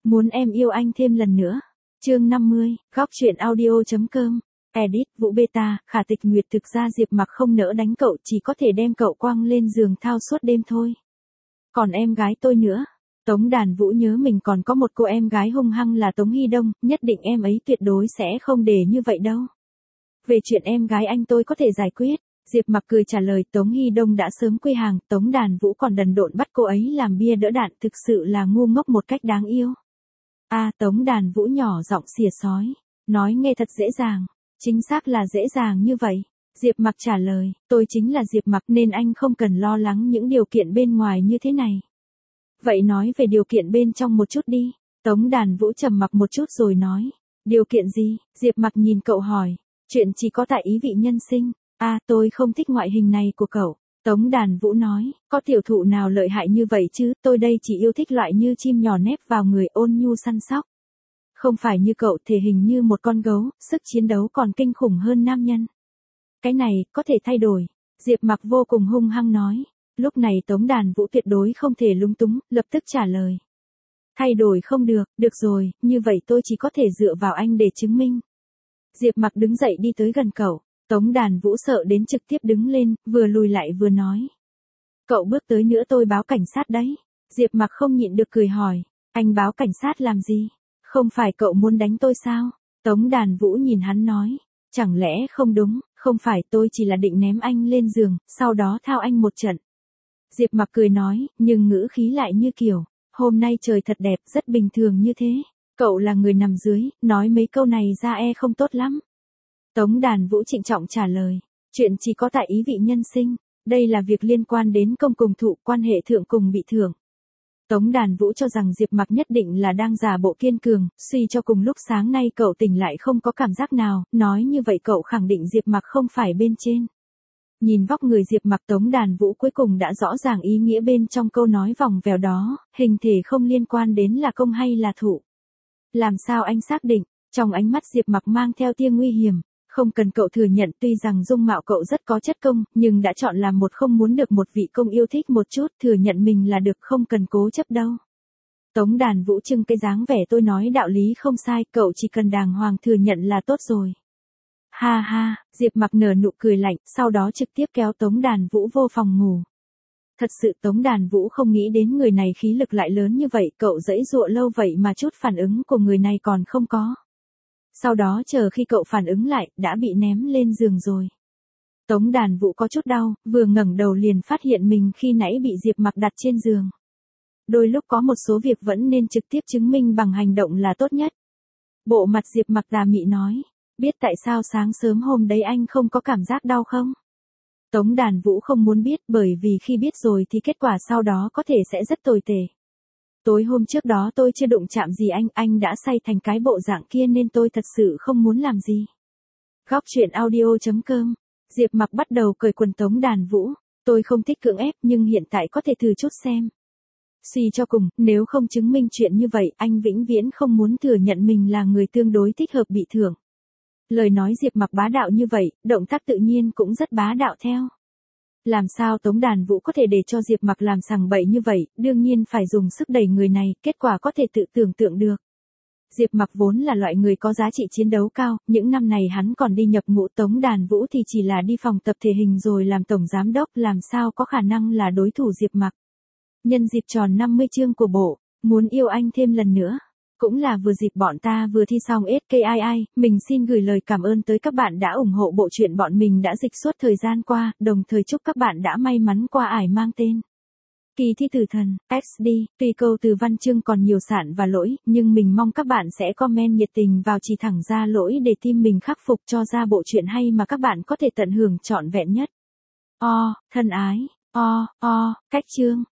Muốn em yêu anh thêm lần nữa. Chương 50, góc truyện audio.com. Edit, Vũ Beta, Khả Tịch Nguyệt. Thực ra Diệp Mặc không nỡ đánh cậu, chỉ có thể đem cậu quăng lên giường thao suốt đêm thôi. Còn em gái tôi nữa. Tống Đàn Vũ nhớ mình còn có một cô em gái hung hăng là Tống Hy Đông, nhất định em ấy tuyệt đối sẽ không để như vậy đâu. Về chuyện em gái anh tôi có thể giải quyết. Diệp Mặc cười trả lời. Tống Hy Đông đã sớm quy hàng, Tống Đàn Vũ còn đần độn bắt cô ấy làm bia đỡ đạn, thực sự là ngu ngốc một cách đáng yêu. Tống Đàn Vũ nhỏ giọng xỉa xói, nói nghe thật dễ dàng. Chính xác là dễ dàng như vậy. Diệp Mặc trả lời, tôi chính là Diệp Mặc nên anh không cần lo lắng những điều kiện bên ngoài như thế này. Vậy nói về điều kiện bên trong một chút đi. Tống Đàn Vũ trầm mặc một chút rồi nói, điều kiện gì? Diệp Mặc nhìn cậu hỏi, chuyện chỉ có tại ý vị nhân sinh. Tôi không thích ngoại hình này của cậu. Tống Đàn Vũ nói, có tiểu thụ nào lợi hại như vậy chứ, tôi đây chỉ yêu thích loại như chim nhỏ nép vào người, ôn nhu săn sóc. Không phải như cậu, thể hình như một con gấu, sức chiến đấu còn kinh khủng hơn nam nhân. Cái này, có thể thay đổi. Diệp Mặc vô cùng hung hăng nói. Lúc này Tống Đàn Vũ tuyệt đối không thể lúng túng, lập tức trả lời. Thay đổi không được, được rồi, như vậy tôi chỉ có thể dựa vào anh để chứng minh. Diệp Mặc đứng dậy đi tới gần cậu. Tống Đàn Vũ sợ đến trực tiếp đứng lên, vừa lùi lại vừa nói. Cậu bước tới nữa tôi báo cảnh sát đấy. Diệp Mặc không nhịn được cười hỏi, anh báo cảnh sát làm gì? Không phải cậu muốn đánh tôi sao? Tống Đàn Vũ nhìn hắn nói, chẳng lẽ không đúng, không phải, tôi chỉ là định ném anh lên giường, sau đó thao anh một trận. Diệp Mặc cười nói, nhưng ngữ khí lại như kiểu, hôm nay trời thật đẹp, rất bình thường như thế. Cậu là người nằm dưới, nói mấy câu này ra không tốt lắm. Tống Đàn Vũ trịnh trọng trả lời, chuyện chỉ có tại ý vị nhân sinh, đây là việc liên quan đến công cùng thụ, quan hệ thượng cùng bị thượng. Tống Đàn Vũ cho rằng Diệp Mặc nhất định là đang giả bộ kiên cường, suy cho cùng lúc sáng nay cậu tỉnh lại không có cảm giác nào, nói như vậy cậu khẳng định Diệp Mặc không phải bên trên. Nhìn vóc người Diệp Mặc, Tống Đàn Vũ cuối cùng đã rõ ràng ý nghĩa bên trong câu nói vòng vèo đó, hình thể không liên quan đến là công hay là thụ. Làm sao anh xác định? Trong ánh mắt Diệp Mặc mang theo tia nguy hiểm. Không cần cậu thừa nhận, tuy rằng dung mạo cậu rất có chất công, nhưng đã chọn làm một không muốn được một vị công yêu thích một chút, thừa nhận mình là được, không cần cố chấp đâu. Tống Đàn Vũ trưng cái dáng vẻ tôi nói đạo lý không sai, cậu chỉ cần đàng hoàng thừa nhận là tốt rồi. Ha ha, Diệp Mặc nở nụ cười lạnh, sau đó trực tiếp kéo Tống Đàn Vũ vô phòng ngủ. Thật sự Tống Đàn Vũ không nghĩ đến người này khí lực lại lớn như vậy, cậu giãy giụa lâu vậy mà chút phản ứng của người này còn không có. Sau đó chờ khi cậu phản ứng lại, đã bị ném lên giường rồi. Tống Đàn Vũ có chút đau, vừa ngẩng đầu liền phát hiện mình khi nãy bị Diệp Mặc đặt trên giường. Đôi lúc có một số việc vẫn nên trực tiếp chứng minh bằng hành động là tốt nhất. Bộ mặt Diệp Mặc tà mị nói, biết tại sao sáng sớm hôm đấy anh không có cảm giác đau không? Tống Đàn Vũ không muốn biết, bởi vì khi biết rồi thì kết quả sau đó có thể sẽ rất tồi tệ. Tối hôm trước đó tôi chưa đụng chạm gì anh đã say thành cái bộ dạng kia nên tôi thật sự không muốn làm gì. Góc truyện audio.com. Diệp Mặc bắt đầu cởi quần Tống Đàn Vũ. Tôi không thích cưỡng ép nhưng hiện tại có thể thử chút xem. Suy cho cùng, nếu không chứng minh chuyện như vậy, anh vĩnh viễn không muốn thừa nhận mình là người tương đối thích hợp bị thưởng. Lời nói Diệp Mặc bá đạo như vậy, động tác tự nhiên cũng rất bá đạo theo. Làm sao Tống Đàn Vũ có thể để cho Diệp Mặc làm sằng bậy như vậy, đương nhiên phải dùng sức đẩy người này, kết quả có thể tự tưởng tượng được. Diệp Mặc vốn là loại người có giá trị chiến đấu cao, những năm này hắn còn đi nhập ngũ, Tống Đàn Vũ thì chỉ là đi phòng tập thể hình rồi làm tổng giám đốc, làm sao có khả năng là đối thủ Diệp Mặc. Nhân dịp tròn 50 chương của bộ, muốn yêu anh thêm lần nữa. Cũng là vừa dịp bọn ta vừa thi xong SKII, mình xin gửi lời cảm ơn tới các bạn đã ủng hộ bộ truyện bọn mình đã dịch suốt thời gian qua, đồng thời chúc các bạn đã may mắn qua ải mang tên Kỳ thi tử thần, XD, tuy câu từ văn chương còn nhiều sạn và lỗi, nhưng mình mong các bạn sẽ comment nhiệt tình vào chỉ thẳng ra lỗi để team mình khắc phục cho ra bộ truyện hay mà các bạn có thể tận hưởng trọn vẹn nhất. Thân ái, cách chương.